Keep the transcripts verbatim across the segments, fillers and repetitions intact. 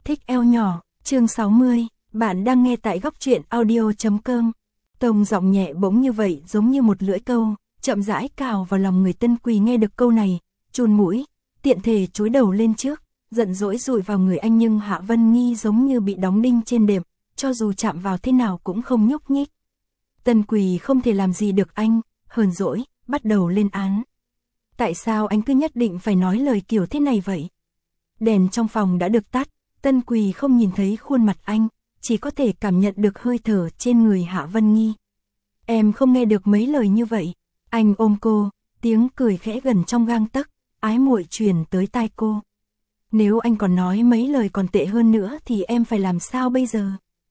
Thích eo nhỏ, chương sáu mươi, bạn đang nghe tại góc truyện audio chấm com. Tông giọng nhẹ bỗng như vậy giống như một lưỡi câu, chậm rãi cào vào lòng người Tân Quỳ. Nghe được câu này, chun mũi, tiện thể chúi đầu lên trước, giận dỗi dụi vào người anh, nhưng Hạ Vân Nghi giống như bị đóng đinh trên đệm, cho dù chạm vào thế nào cũng không nhúc nhích. Tân Quỳ không thể làm gì được anh, hờn dỗi, bắt đầu lên án. Tại sao anh cứ nhất định phải nói lời kiểu thế này vậy? Đèn trong phòng đã được tắt, Tân Quỳ không nhìn thấy khuôn mặt anh, chỉ có thể cảm nhận được hơi thở trên người Hạ Vân Nghi. Em không nghe được mấy lời như vậy. Anh ôm cô, tiếng cười khẽ gần trong gang tấc, ái muội truyền tới tai cô. Nếu anh còn nói mấy lời còn tệ hơn nữa thì em phải làm sao bây giờ?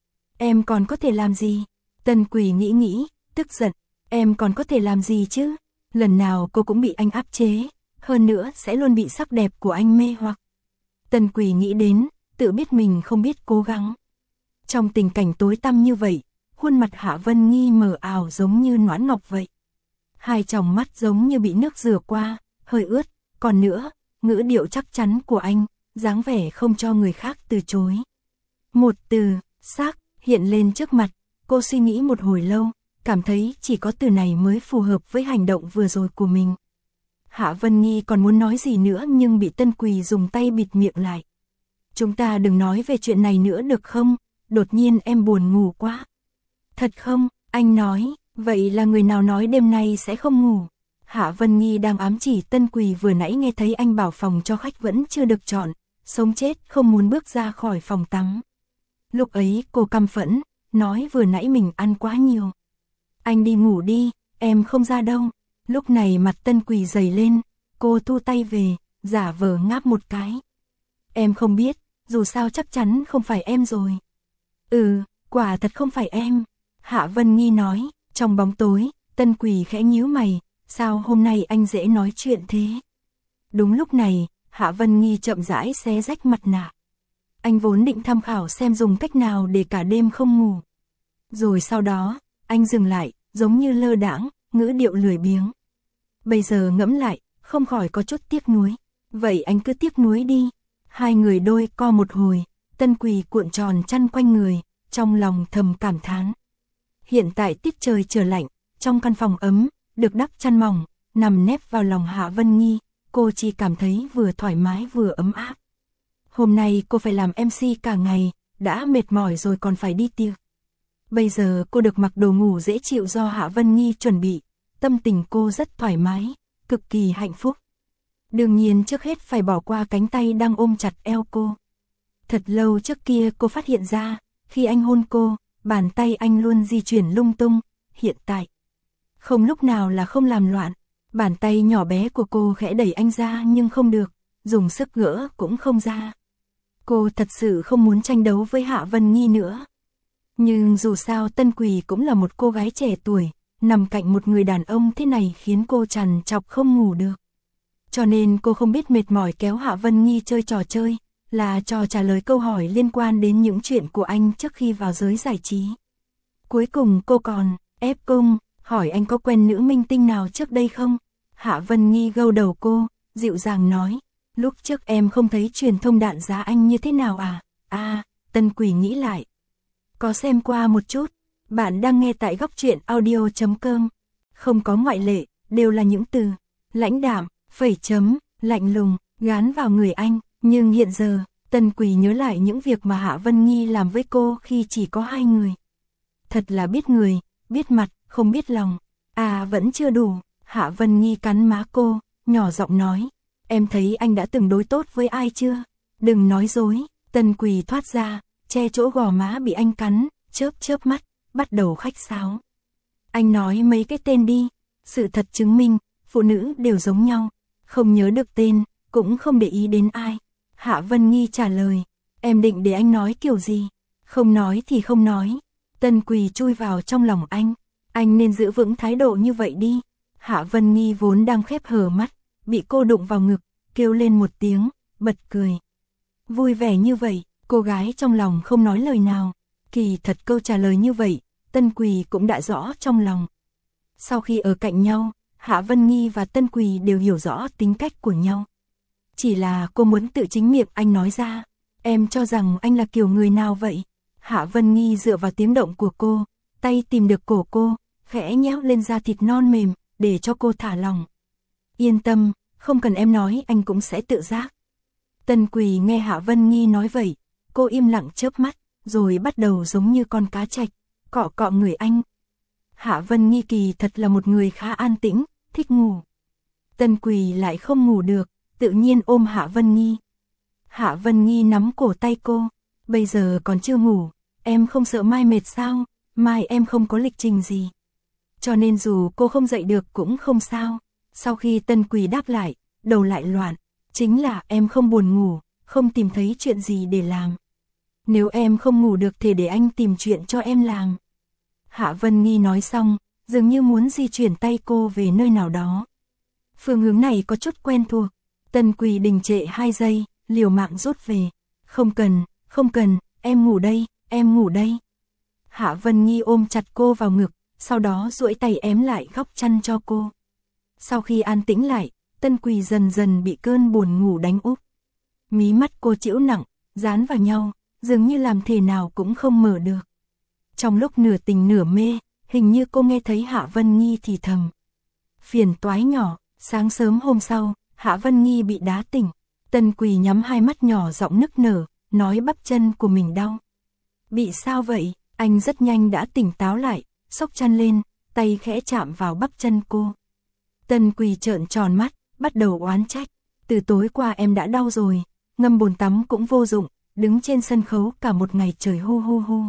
Em còn có thể làm gì? Tân Quỳ nghĩ nghĩ, tức giận. Em còn có thể làm gì chứ? Lần nào cô cũng bị anh áp chế, hơn nữa sẽ luôn bị sắc đẹp của anh mê hoặc. Tân Quỳ nghĩ đến, tự biết mình không biết cố gắng. Trong tình cảnh tối tăm như vậy, khuôn mặt Hạ Vân Nghi mờ ảo giống như noãn ngọc vậy. Hai tròng mắt giống như bị nước rửa qua, hơi ướt, còn nữa, ngữ điệu chắc chắn của anh, dáng vẻ không cho người khác từ chối. Một từ, xác, hiện lên trước mặt, cô suy nghĩ một hồi lâu, cảm thấy chỉ có từ này mới phù hợp với hành động vừa rồi của mình. Hạ Vân Nghi còn muốn nói gì nữa nhưng bị Tân Quỳ dùng tay bịt miệng lại. Chúng ta đừng nói về chuyện này nữa được không? Đột nhiên em buồn ngủ quá. Thật không? Anh nói, vậy là người nào nói đêm nay sẽ không ngủ? Hạ Vân Nghi đang ám chỉ Tân Quỳ vừa nãy nghe thấy anh bảo phòng cho khách vẫn chưa được chọn, sống chết không muốn bước ra khỏi phòng tắm. Lúc ấy cô căm phẫn, nói vừa nãy mình ăn quá nhiều. Anh đi ngủ đi, em không ra đâu. Lúc này mặt Tân Quỳ dày lên, cô thu tay về, giả vờ ngáp một cái. Em không biết, dù sao chắc chắn không phải em rồi. Ừ, quả thật không phải em. Hạ Vân Nghi nói, trong bóng tối, Tân Quỳ khẽ nhíu mày, sao hôm nay anh dễ nói chuyện thế? Đúng lúc này, Hạ Vân Nghi chậm rãi xé rách mặt nạ. Anh vốn định tham khảo xem dùng cách nào để cả đêm không ngủ. Rồi sau đó, anh dừng lại, giống như lơ đãng, ngữ điệu lười biếng. Bây giờ ngẫm lại, không khỏi có chút tiếc nuối. Vậy anh cứ tiếc nuối đi. Hai người đôi co một hồi, Tân Quỳ cuộn tròn chăn quanh người, trong lòng thầm cảm thán. Hiện tại tiết trời trở lạnh, trong căn phòng ấm, được đắp chăn mỏng, nằm nép vào lòng Hạ Vân Nghi, cô chỉ cảm thấy vừa thoải mái vừa ấm áp. Hôm nay cô phải làm em xê cả ngày, đã mệt mỏi rồi còn phải đi tiệc. Bây giờ cô được mặc đồ ngủ dễ chịu do Hạ Vân Nghi chuẩn bị, tâm tình cô rất thoải mái, cực kỳ hạnh phúc. Đương nhiên trước hết phải bỏ qua cánh tay đang ôm chặt eo cô. Thật lâu trước kia cô phát hiện ra, khi anh hôn cô, bàn tay anh luôn di chuyển lung tung, hiện tại. Không lúc nào là không làm loạn, bàn tay nhỏ bé của cô khẽ đẩy anh ra nhưng không được, dùng sức gỡ cũng không ra. Cô thật sự không muốn tranh đấu với Hạ Vân Nghi nữa. Nhưng dù sao Tân Quỳ cũng là một cô gái trẻ tuổi, nằm cạnh một người đàn ông thế này khiến cô trằn trọc không ngủ được. Cho nên cô không biết mệt mỏi kéo Hạ Vân Nghi chơi trò chơi, là trò trả lời câu hỏi liên quan đến những chuyện của anh trước khi vào giới giải trí. Cuối cùng cô còn ép cung, hỏi anh có quen nữ minh tinh nào trước đây không? Hạ Vân Nghi gâu đầu cô, dịu dàng nói, lúc trước em không thấy truyền thông đạn giá anh như thế nào à? À, Tân Quỳ nghĩ lại. Có xem qua một chút, bạn đang nghe tại góc truyện audio chấm com. Không có ngoại lệ, đều là những từ lãnh đạm, phẩy chấm, lạnh lùng, gán vào người anh. Nhưng hiện giờ, Tân Quỳ nhớ lại những việc mà Hạ Vân Nghi làm với cô khi chỉ có hai người. Thật là biết người, biết mặt, không biết lòng. À vẫn chưa đủ, Hạ Vân Nghi cắn má cô, nhỏ giọng nói. Em thấy anh đã từng đối tốt với ai chưa? Đừng nói dối. Tân Quỳ thoát ra, che chỗ gò má bị anh cắn, chớp chớp mắt, bắt đầu khách sáo. Anh nói mấy cái tên đi. Sự thật chứng minh, phụ nữ đều giống nhau. Không nhớ được tên, cũng không để ý đến ai. Hạ Vân Nghi trả lời, em định để anh nói kiểu gì? Không nói thì không nói. Tân Quỳ chui vào trong lòng anh, anh nên giữ vững thái độ như vậy đi. Hạ Vân Nghi vốn đang khép hờ mắt, bị cô đụng vào ngực, kêu lên một tiếng, bật cười. Vui vẻ như vậy, cô gái trong lòng không nói lời nào. Kỳ thật câu trả lời như vậy, Tân Quỳ cũng đã rõ trong lòng. Sau khi ở cạnh nhau, Hạ Vân Nghi và Tân Quỳ đều hiểu rõ tính cách của nhau. Chỉ là cô muốn tự chính miệng anh nói ra, Em cho rằng anh là kiểu người nào vậy? Hạ Vân Nghi dựa vào tiếng động của cô, tay tìm được cổ cô, khẽ nhéo lên da thịt non mềm, để cho cô thả lòng. Yên tâm, không cần em nói anh cũng sẽ tự giác. Tân Quỳ nghe Hạ Vân Nghi nói vậy, cô im lặng chớp mắt, rồi bắt đầu giống như con cá trạch, cọ cọ người anh. Hạ Vân Nghi kỳ thật là một người khá an tĩnh, thích ngủ. Tân Quỳ lại không ngủ được, tự nhiên ôm Hạ Vân Nghi. Hạ Vân Nghi nắm cổ tay cô, bây giờ còn chưa ngủ, em không sợ mai mệt sao, mai em không có lịch trình gì. Cho nên dù cô không dậy được cũng không sao. Sau khi Tân Quỳ đáp lại, đầu lại loạn, chính là em không buồn ngủ, không tìm thấy chuyện gì để làm. Nếu em không ngủ được thì để anh tìm chuyện cho em làm. Hạ Vân Nghi nói xong, dường như muốn di chuyển tay cô về nơi nào đó. Phương hướng này có chút quen thuộc. Tân Quỳ đình trệ hai giây, liều mạng rút về. Không cần, không cần, em ngủ đây, em ngủ đây. Hạ Vân Nghi ôm chặt cô vào ngực, sau đó duỗi tay ém lại góc chăn cho cô. Sau khi an tĩnh lại, Tân Quỳ dần dần bị cơn buồn ngủ đánh úp. Mí mắt cô chịu nặng, dán vào nhau, dường như làm thế nào cũng không mở được. Trong lúc nửa tỉnh nửa mê, hình như cô nghe thấy Hạ Vân Nghi thì thầm. Phiền toái nhỏ, sáng sớm hôm sau, Hạ Vân Nghi bị đá tỉnh. Tân Quỳ nhắm hai mắt nhỏ giọng nức nở, nói bắp chân của mình đau. Bị sao vậy? Anh rất nhanh đã tỉnh táo lại, xốc chăn lên, tay khẽ chạm vào bắp chân cô. Tân Quỳ trợn tròn mắt, bắt đầu oán trách. Từ tối qua em đã đau rồi, ngâm bồn tắm cũng vô dụng, đứng trên sân khấu cả một ngày trời hu hu hu.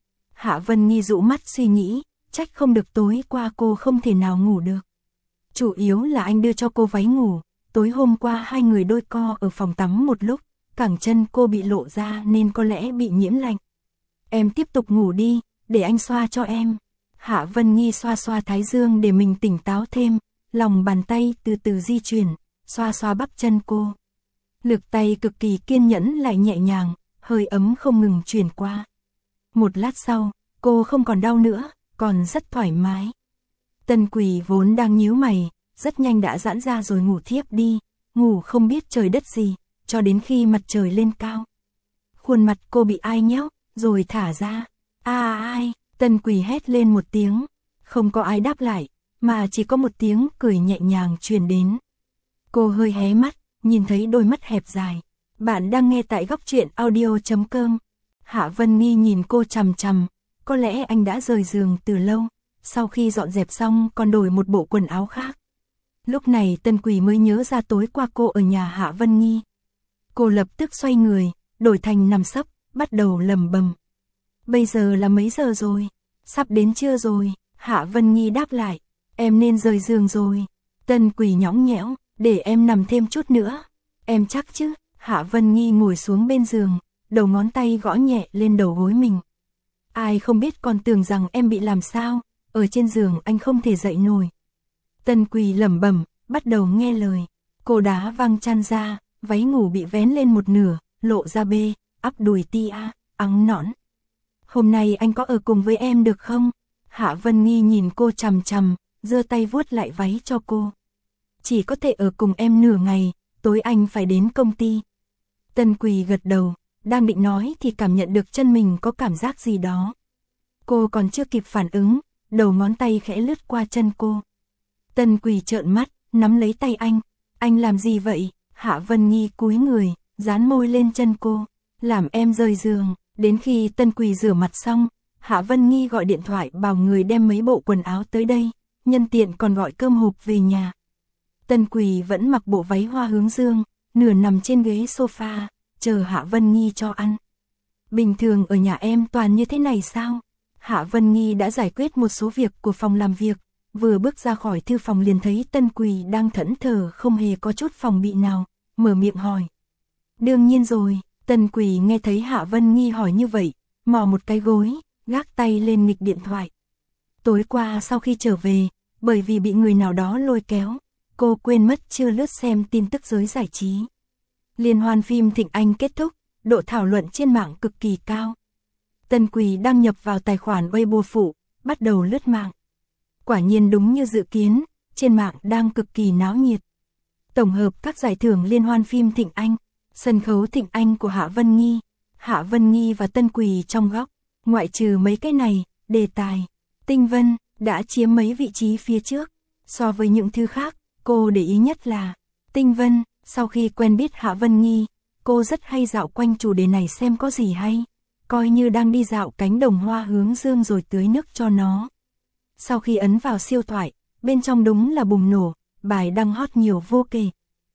Hạ Vân Nghi dụ mắt suy nghĩ, trách không được tối qua cô không thể nào ngủ được. Chủ yếu là anh đưa cho cô váy ngủ, tối hôm qua hai người đôi co ở phòng tắm một lúc, cẳng chân cô bị lộ ra nên có lẽ bị nhiễm lạnh. Em tiếp tục ngủ đi, để anh xoa cho em. Hạ Vân Nghi xoa xoa thái dương để mình tỉnh táo thêm, lòng bàn tay từ từ di chuyển, xoa xoa bắp chân cô. Lực tay cực kỳ kiên nhẫn lại nhẹ nhàng, hơi ấm không ngừng truyền qua. Một lát sau, cô không còn đau nữa, còn rất thoải mái. Tân Quỳ vốn đang nhíu mày, rất nhanh đã giãn ra rồi ngủ thiếp đi, ngủ không biết trời đất gì, cho đến khi mặt trời lên cao. Khuôn mặt cô bị ai nhéo, rồi thả ra. À ai, Tân Quỳ hét lên một tiếng, không có ai đáp lại, mà chỉ có một tiếng cười nhẹ nhàng truyền đến. Cô hơi hé mắt, nhìn thấy đôi mắt hẹp dài. Bạn đang nghe tại góc truyện audio chấm com. Hạ Vân Nghi nhìn cô chằm chằm, có lẽ anh đã rời giường từ lâu, sau khi dọn dẹp xong còn đổi một bộ quần áo khác. Lúc này Tân Quỳ mới nhớ ra tối qua cô ở nhà Hạ Vân Nghi. Cô lập tức xoay người, đổi thành nằm sấp, bắt đầu lầm bầm. Bây giờ là mấy giờ rồi? Sắp đến trưa rồi. Hạ Vân Nghi đáp lại, em nên rời giường rồi. Tân Quỳ nhõng nhẽo, để em nằm thêm chút nữa. Em chắc chứ? Hạ Vân Nghi ngồi xuống bên giường, đầu ngón tay gõ nhẹ lên đầu gối mình. Ai không biết còn tưởng rằng em bị làm sao, ở trên giường anh không thể dậy nổi. Tân Quỳ lẩm bẩm, bắt đầu nghe lời. Cô đá văng chăn ra, váy ngủ bị vén lên một nửa, lộ ra bê, ắp đùi tia, ắng nõn. Hôm nay anh có ở cùng với em được không? Hạ Vân Nghi nhìn cô chằm chằm, giơ tay vuốt lại váy cho cô. Chỉ có thể ở cùng em nửa ngày, tối anh phải đến công ty. Tân Quỳ gật đầu, đang định nói thì cảm nhận được chân mình có cảm giác gì đó. Cô còn chưa kịp phản ứng, đầu ngón tay khẽ lướt qua chân cô. Tân Quỳ trợn mắt, nắm lấy tay anh. Anh làm gì vậy? Hạ Vân Nghi cúi người, dán môi lên chân cô, làm em rời giường. Đến khi Tân Quỳ rửa mặt xong, Hạ Vân Nghi gọi điện thoại bảo người đem mấy bộ quần áo tới đây, nhân tiện còn gọi cơm hộp về nhà. Tân Quỳ vẫn mặc bộ váy hoa hướng dương, nửa nằm trên ghế sofa, chờ Hạ Vân Nghi cho ăn. Bình thường ở nhà em toàn như thế này sao? Hạ Vân Nghi đã giải quyết một số việc của phòng làm việc, vừa bước ra khỏi thư phòng liền thấy Tân Quỳ đang thẫn thờ không hề có chút phòng bị nào, mở miệng hỏi. Đương nhiên rồi. Tân Quỳ nghe thấy Hạ Vân Nghi hỏi như vậy, mò một cái gối, gác tay lên nghịch điện thoại. Tối qua sau khi trở về, bởi vì bị người nào đó lôi kéo, cô quên mất chưa lướt xem tin tức giới giải trí. Liên hoan phim Thịnh Anh kết thúc, độ thảo luận trên mạng cực kỳ cao. Tân Quỳ đăng nhập vào tài khoản Weibo phụ, bắt đầu lướt mạng. Quả nhiên đúng như dự kiến, trên mạng đang cực kỳ náo nhiệt. Tổng hợp các giải thưởng Liên hoan phim Thịnh Anh, Sân khấu Thịnh Anh của Hạ Vân Nghi. Hạ Vân Nghi và Tân Quỳ trong góc, ngoại trừ mấy cái này, đề tài, Tinh Vân, đã chiếm mấy vị trí phía trước. So với những thứ khác, cô để ý nhất là, Tinh Vân, sau khi quen biết Hạ Vân Nghi, cô rất hay dạo quanh chủ đề này xem có gì hay, coi như đang đi dạo cánh đồng hoa hướng dương rồi tưới nước cho nó. Sau khi ấn vào siêu thoại, bên trong đúng là bùng nổ, bài đăng hot nhiều vô kể.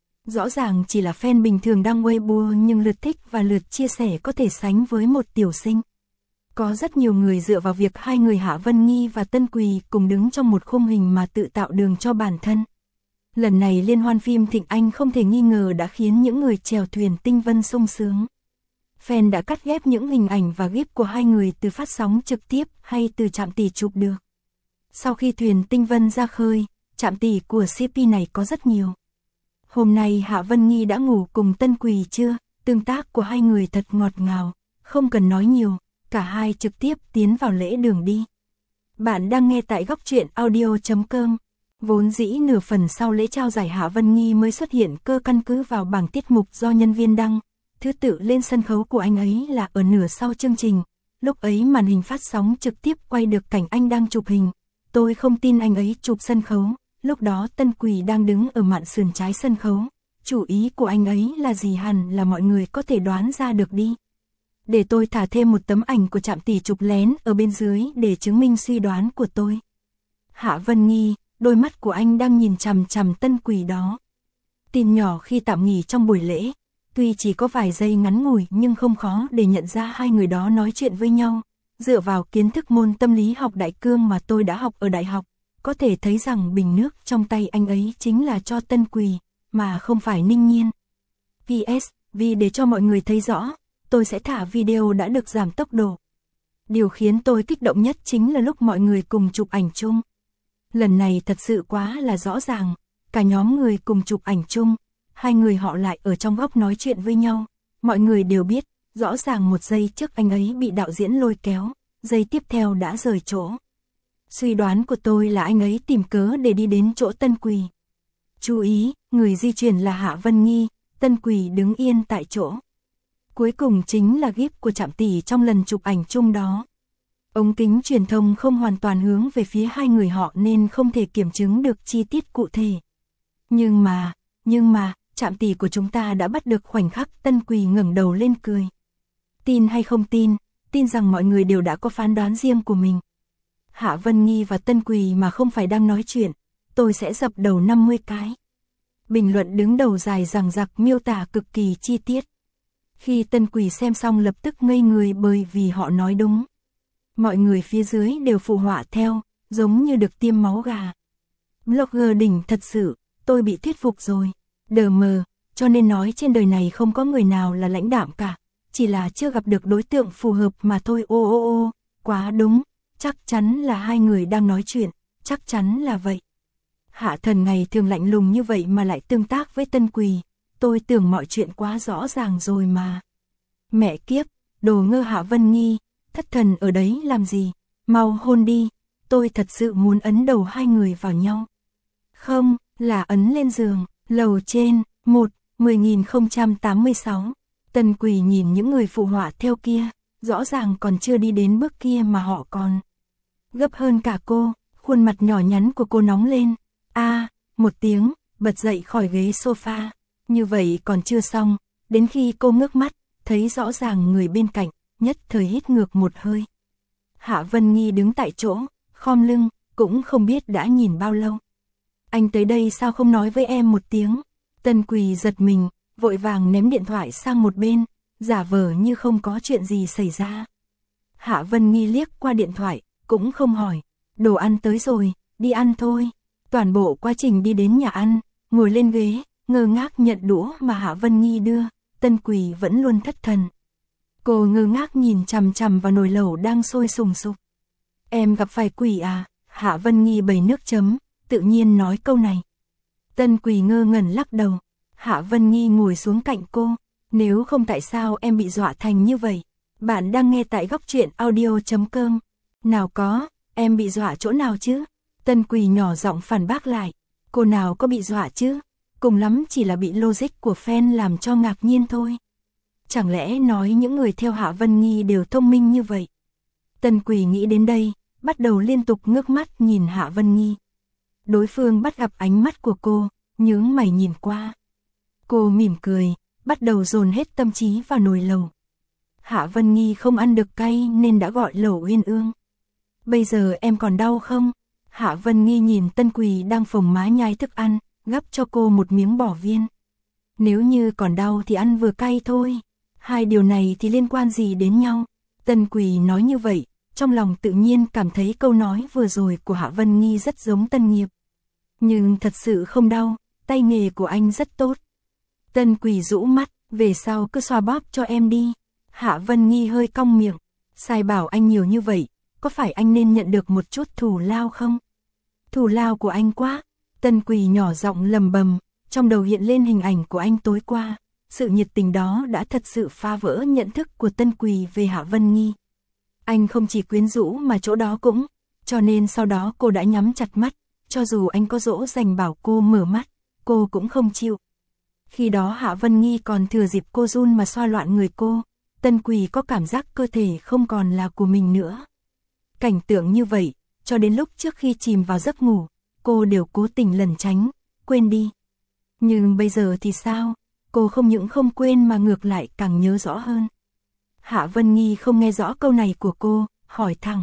Rõ ràng chỉ là fan bình thường đăng Weibo nhưng lượt thích và lượt chia sẻ có thể sánh với một tiểu sinh. Có rất nhiều người dựa vào việc hai người Hạ Vân Nghi và Tân Quỳ cùng đứng trong một khung hình mà tự tạo đường cho bản thân. Lần này liên hoan phim Thịnh Anh không thể nghi ngờ đã khiến những người chèo thuyền Tinh Vân sung sướng. Fan đã cắt ghép những hình ảnh và gif của hai người từ phát sóng trực tiếp hay từ trạm tỷ chụp được. Sau khi thuyền Tinh Vân ra khơi, trạm tỷ của xê pê này có rất nhiều. Hôm nay Hạ Vân Nghi đã ngủ cùng Tân Quỳ chưa? Tương tác của hai người thật ngọt ngào, không cần nói nhiều, cả hai trực tiếp tiến vào lễ đường đi. Bạn đang nghe tại góc truyện audio chấm com. Vốn dĩ nửa phần sau lễ trao giải Hạ Vân Nghi mới xuất hiện cơ căn cứ vào bảng tiết mục do nhân viên đăng. Thứ tự lên sân khấu của anh ấy là ở nửa sau chương trình. Lúc ấy màn hình phát sóng trực tiếp quay được cảnh anh đang chụp hình. Tôi không tin anh ấy chụp sân khấu. Lúc đó Tân Quỳ đang đứng ở mạn sườn trái sân khấu. Chủ ý của anh ấy là gì hẳn là mọi người có thể đoán ra được đi. Để tôi thả thêm một tấm ảnh của trạm tỷ chụp lén ở bên dưới để chứng minh suy đoán của tôi. Hạ Vân Nghi, đôi mắt của anh đang nhìn chằm chằm Tân Quỳ đó. Tin nhỏ khi tạm nghỉ trong buổi lễ, tuy chỉ có vài giây ngắn ngủi nhưng không khó để nhận ra hai người đó nói chuyện với nhau. Dựa vào kiến thức môn tâm lý học đại cương mà tôi đã học ở đại học, có thể thấy rằng bình nước trong tay anh ấy chính là cho Tân Quỳ, mà không phải Ninh Nhiên. pê ét, vì để cho mọi người thấy rõ, tôi sẽ thả video đã được giảm tốc độ. Điều khiến tôi kích động nhất chính là lúc mọi người cùng chụp ảnh chung. Lần này thật sự quá là rõ ràng, cả nhóm người cùng chụp ảnh chung, hai người họ lại ở trong góc nói chuyện với nhau. Mọi người đều biết, rõ ràng một giây trước anh ấy bị đạo diễn lôi kéo, giây tiếp theo đã rời chỗ. Suy đoán của tôi là anh ấy tìm cớ để đi đến chỗ Tân Quỳ. Chú ý, người di chuyển là Hạ Vân Nghi, Tân Quỳ đứng yên tại chỗ. Cuối cùng chính là gif của trạm tỷ trong lần chụp ảnh chung đó. Ống kính truyền thông không hoàn toàn hướng về phía hai người họ nên không thể kiểm chứng được chi tiết cụ thể. Nhưng mà, nhưng mà, trạm tỷ của chúng ta đã bắt được khoảnh khắc Tân Quỳ ngẩng đầu lên cười. Tin hay không tin, tin rằng mọi người đều đã có phán đoán riêng của mình. Hạ Vân Nghi và Tân Quỳ mà không phải đang nói chuyện, tôi sẽ dập đầu năm mươi cái. Bình luận đứng đầu dài dằng dặc miêu tả cực kỳ chi tiết. Khi Tân Quỳ xem xong lập tức ngây người bởi vì họ nói đúng. Mọi người phía dưới đều phụ họa theo, giống như được tiêm máu gà. Blogger đỉnh thật sự, tôi bị thuyết phục rồi. Đờ mờ, cho nên nói trên đời này không có người nào là lãnh đạm cả. Chỉ là chưa gặp được đối tượng phù hợp mà thôi. Ô ô ô, quá đúng, chắc chắn là hai người đang nói chuyện, chắc chắn là vậy. Hạ Thần ngày thường lạnh lùng như vậy mà lại tương tác với Tân Quỳ, tôi tưởng mọi chuyện quá rõ ràng rồi mà. Mẹ kiếp, đồ ngơ Hạ Vân Nghi, thất thần ở đấy làm gì, mau hôn đi, tôi thật sự muốn ấn đầu hai người vào nhau. Không, là ấn lên giường, lầu trên, một, mười nghìn không trăm tám mươi sáu. Tân Quỳ nhìn những người phụ họa theo kia, rõ ràng còn chưa đi đến bước kia mà họ còn gấp hơn cả cô, khuôn mặt nhỏ nhắn của cô nóng lên. A, à, một tiếng, bật dậy khỏi ghế sofa. Như vậy còn chưa xong, đến khi cô ngước mắt, thấy rõ ràng người bên cạnh, nhất thời hít ngược một hơi. Hạ Vân Nghi đứng tại chỗ, khom lưng, cũng không biết đã nhìn bao lâu. Anh tới đây sao không nói với em một tiếng? Tân Quỳ giật mình, vội vàng ném điện thoại sang một bên, giả vờ như không có chuyện gì xảy ra. Hạ Vân Nghi liếc qua điện thoại, cũng không hỏi, đồ ăn tới rồi, đi ăn thôi. Toàn bộ quá trình đi đến nhà ăn, ngồi lên ghế, ngơ ngác nhận đũa mà Hạ Vân Nghi đưa, Tân Quỳ vẫn luôn thất thần. Cô ngơ ngác nhìn chằm chằm vào nồi lẩu đang sôi sùng sục. Em gặp phải quỷ à? Hạ Vân Nghi bày nước chấm, tự nhiên nói câu này. Tân Quỳ ngơ ngẩn lắc đầu. Hạ Vân Nghi ngồi xuống cạnh cô. Nếu không tại sao em bị dọa thành như vậy? Bạn đang nghe tại góc truyện audio chấm com. Nào có, em bị dọa chỗ nào chứ? Tân Quỳ nhỏ giọng phản bác lại. Cô nào có bị dọa chứ? cùng lắm chỉ là bị logic của fan làm cho ngạc nhiên thôi. Chẳng lẽ nói những người theo Hạ Vân Nghi đều thông minh như vậy? Tân Quỳ nghĩ đến đây, bắt đầu liên tục ngước mắt nhìn Hạ Vân Nghi. Đối phương bắt gặp ánh mắt của cô, nhướng mày nhìn qua. Cô mỉm cười, bắt đầu dồn hết tâm trí vào nồi lẩu. Hạ Vân Nghi không ăn được cay nên đã gọi lẩu uyên ương. Bây giờ em còn đau không? Hạ Vân Nghi nhìn Tân Quỳ đang phồng má nhai thức ăn, gắp cho cô một miếng bò viên. Nếu như còn đau thì ăn vừa cay thôi. Hai điều này thì liên quan gì đến nhau? Tân Quỳ nói như vậy, trong lòng tự nhiên cảm thấy câu nói vừa rồi của Hạ Vân Nghi rất giống Tân Nghiệp. Nhưng thật sự không đau, tay nghề của anh rất tốt. Tân Quỳ rũ mắt, về sau cứ xoa bóp cho em đi. Hạ Vân Nghi hơi cong miệng, sai bảo anh nhiều như vậy, có phải anh nên nhận được một chút thù lao không? Thù lao của anh quá. Tân Quỳ nhỏ giọng lầm bầm, trong đầu hiện lên hình ảnh của anh tối qua. Sự nhiệt tình đó đã thật sự phá vỡ nhận thức của Tân Quỳ về Hạ Vân Nghi. Anh không chỉ quyến rũ mà chỗ đó cũng, cho nên sau đó cô đã nhắm chặt mắt, cho dù anh có dỗ dành bảo cô mở mắt, cô cũng không chịu. Khi đó Hạ Vân Nghi còn thừa dịp cô run mà xoa loạn người cô, Tân Quỳ có cảm giác cơ thể không còn là của mình nữa. Cảnh tượng như vậy, cho đến lúc trước khi chìm vào giấc ngủ, cô đều cố tình lẩn tránh, quên đi. Nhưng bây giờ thì sao? Cô không những không quên mà ngược lại càng nhớ rõ hơn. Hạ Vân Nghi không nghe rõ câu này của cô, hỏi thẳng.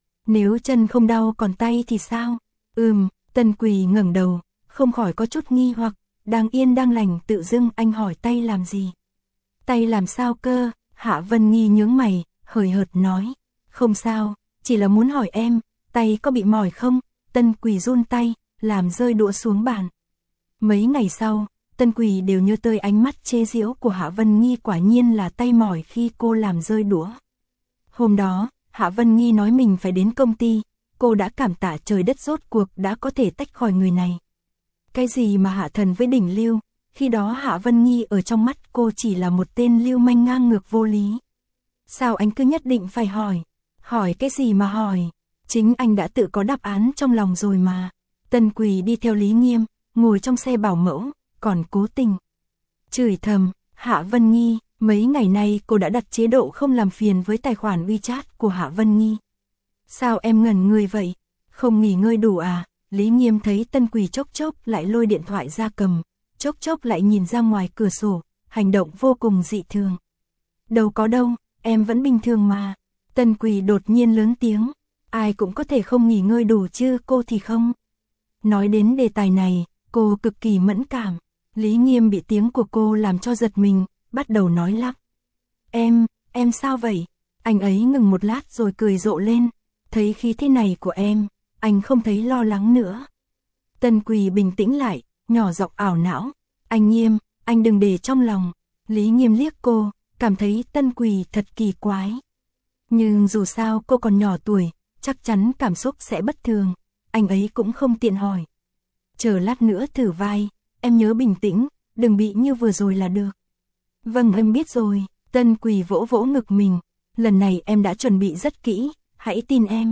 Nếu chân không đau còn tay thì sao? Ừm, Tân Quỳ ngẩng đầu, không khỏi có chút nghi hoặc, đang yên đang lành tự dưng anh hỏi tay làm gì? Tay làm sao cơ? Hạ Vân Nghi nhướng mày, hời hợt nói. Không sao, chỉ là muốn hỏi em, tay có bị mỏi không? Tân Quỳ run tay, làm rơi đũa xuống bàn. Mấy ngày sau, Tân Quỳ đều nhớ tới ánh mắt chê giễu của Hạ Vân Nghi, quả nhiên là tay mỏi khi cô làm rơi đũa. Hôm đó, Hạ Vân Nghi nói mình phải đến công ty, cô đã cảm tạ trời đất rốt cuộc đã có thể tách khỏi người này. Cái gì mà hạ thần với đỉnh lưu, khi đó Hạ Vân Nghi ở trong mắt cô chỉ là một tên lưu manh ngang ngược vô lý. Sao anh cứ nhất định phải hỏi? Hỏi cái gì mà hỏi? Chính anh đã tự có đáp án trong lòng rồi mà. Tân Quỳ đi theo Lý Nghiêm, ngồi trong xe bảo mẫu, còn cố tình chửi thầm. Hạ Vân Nghi, mấy ngày nay cô đã đặt chế độ không làm phiền với tài khoản WeChat của Hạ Vân Nghi. Sao em ngẩn người vậy? Không nghỉ ngơi đủ à? Lý Nghiêm thấy Tân Quỳ chốc chốc lại lôi điện thoại ra cầm, chốc chốc lại nhìn ra ngoài cửa sổ, hành động vô cùng dị thường. Đâu có đâu, em vẫn bình thường mà. Tân Quỳ đột nhiên lớn tiếng, ai cũng có thể không nghỉ ngơi đủ chứ, cô thì không. Nói đến đề tài này, cô cực kỳ mẫn cảm. Lý Nghiêm bị tiếng của cô làm cho giật mình, bắt đầu nói lắp. Em, em sao vậy? Anh ấy ngừng một lát rồi cười rộ lên. Thấy khí thế này của em, anh không thấy lo lắng nữa. Tân Quỳ bình tĩnh lại, nhỏ giọng ảo não. Anh Nghiêm, anh đừng để trong lòng. Lý Nghiêm liếc cô, cảm thấy Tân Quỳ thật kỳ quái. Nhưng dù sao cô còn nhỏ tuổi, chắc chắn cảm xúc sẽ bất thường. Anh ấy cũng không tiện hỏi. Chờ lát nữa thử vai, em nhớ bình tĩnh, đừng bị như vừa rồi là được. Vâng em biết rồi. Tân Quỳ vỗ vỗ ngực mình. Lần này em đã chuẩn bị rất kỹ, hãy tin em.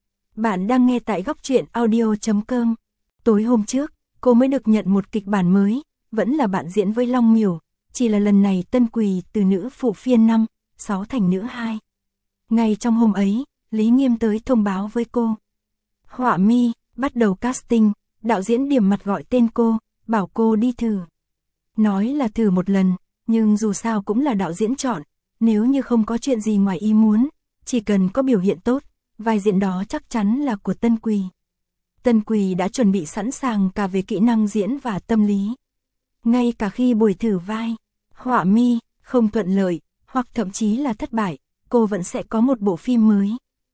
Bạn đang nghe tại góc truyện audio chấm com. Tối hôm trước, cô mới được nhận một kịch bản mới, vẫn là bạn diễn với Long Miểu, chỉ là lần này Tân Quỳ từ nữ phụ phiên năm, sáu thành nữ hai. Ngay trong hôm ấy, Lý Nghiêm tới thông báo với cô. Họa mi, bắt đầu casting, đạo diễn điểm mặt gọi tên cô, bảo cô đi thử. Nói là thử một lần, nhưng dù sao cũng là đạo diễn chọn, nếu như không có chuyện gì ngoài ý muốn, chỉ cần có biểu hiện tốt, vai diễn đó chắc chắn là của Tân Quỳ. Tân Quỳ đã chuẩn bị sẵn sàng cả về kỹ năng diễn và tâm lý. Ngay cả khi buổi thử vai, họa mi, không thuận lợi, hoặc thậm chí là thất bại, cô vẫn sẽ có một bộ phim mới.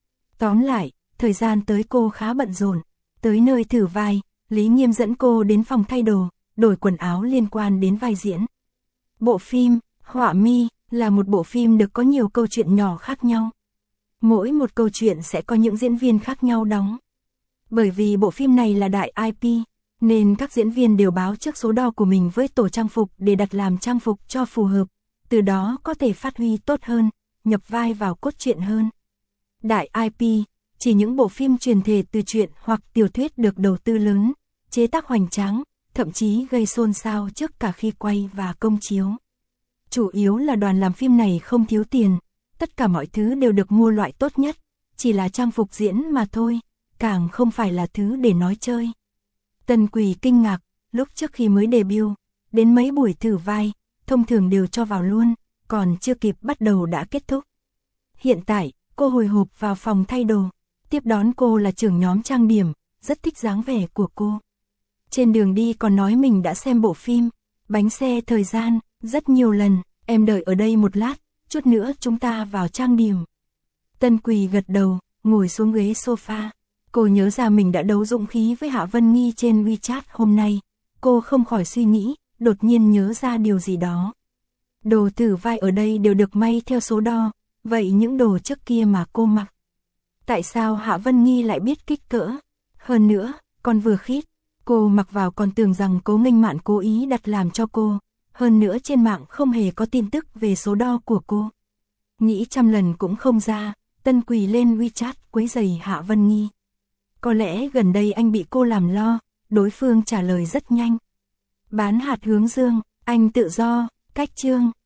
Tóm lại, thời gian tới cô khá bận rộn. Tới nơi thử vai, Lý Nghiêm dẫn cô đến phòng thay đồ, đổi quần áo liên quan đến vai diễn. Bộ phim, họa mi, là một bộ phim được có nhiều câu chuyện nhỏ khác nhau. Mỗi một câu chuyện sẽ có những diễn viên khác nhau đóng. Bởi vì bộ phim này là đại i pê, nên các diễn viên đều báo trước số đo của mình với tổ trang phục để đặt làm trang phục cho phù hợp, từ đó có thể phát huy tốt hơn, nhập vai vào cốt truyện hơn. Đại i pê, chỉ những bộ phim truyền thể từ truyện hoặc tiểu thuyết được đầu tư lớn, chế tác hoành tráng, thậm chí gây xôn xao trước cả khi quay và công chiếu. Chủ yếu là đoàn làm phim này không thiếu tiền, tất cả mọi thứ đều được mua loại tốt nhất, chỉ là trang phục diễn mà thôi, càng không phải là thứ để nói chơi. Tần Quỳ kinh ngạc, lúc trước khi mới debut, đến mấy buổi thử vai, thông thường đều cho vào luôn, còn chưa kịp bắt đầu đã kết thúc. Hiện tại, cô hồi hộp vào phòng thay đồ, tiếp đón cô là trưởng nhóm trang điểm, rất thích dáng vẻ của cô. Trên đường đi còn nói mình đã xem bộ phim Bánh xe thời gian rất nhiều lần, em đợi ở đây một lát, chút nữa chúng ta vào trang điểm. Tần Quỳ gật đầu, ngồi xuống ghế sofa. Cô nhớ ra mình đã đấu dũng khí với Hạ Vân Nghi trên WeChat hôm nay. Cô không khỏi suy nghĩ, đột nhiên nhớ ra điều gì đó. Đồ thử vai ở đây đều được may theo số đo, vậy những đồ trước kia mà cô mặc, tại sao Hạ Vân Nghi lại biết kích cỡ? Hơn nữa, còn vừa khít, cô mặc vào còn tưởng rằng Cố Nghênh Mạn cố ý đặt làm cho cô. Hơn nữa trên mạng không hề có tin tức về số đo của cô. Nghĩ trăm lần cũng không ra, Tần Quỳ lên WeChat quấy rầy Hạ Vân Nghi. Có lẽ gần đây anh bị cô làm lo, đối phương trả lời rất nhanh. Bán hạt hướng dương, anh tự do, cách chương.